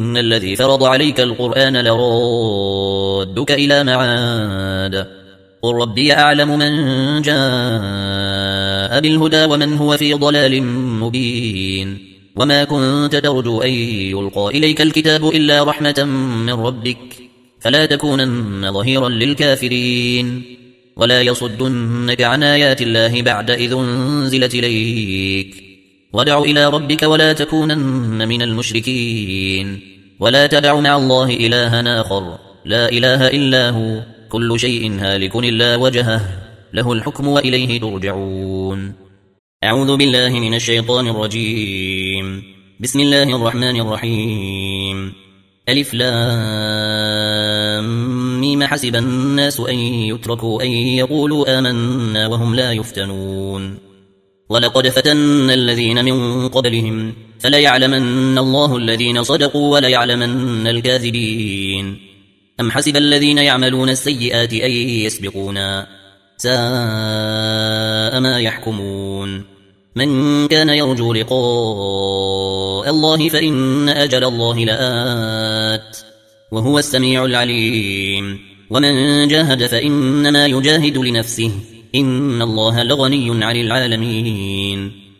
إن الذي فرض عليك القرآن لرادك إلى معاد قل ربي أعلم من جاء بالهدى ومن هو في ضلال مبين وما كنت ترجو أن يلقى إليك الكتاب إلا رحمة من ربك فلا تكونن ظهيرا للكافرين ولا يصدنك عن آيات الله بعد إذ أنزلت إليك وادع إلى ربك ولا تكونن من المشركين ولا تدع مع الله إلها آخر لا إله إلا هو كل شيء هالك إلا وجهه له الحكم وإليه ترجعون. أعوذ بالله من الشيطان الرجيم. بسم الله الرحمن الرحيم. ألف لام ميم حسب الناس أن يتركوا أن يقولوا آمنا وهم لا يفتنون ولقد فتنا الذين من قبلهم فليعلمن الله الذين صدقوا وليعلمن الكاذبين. أم حسب الذين يعملون السيئات أن يسبقونا ساء ما يحكمون. من كان يرجو لقاء الله فإن أجل الله لآت وهو السميع العليم. ومن جاهد فإنما يجاهد لنفسه إن الله لغني عن العالمين.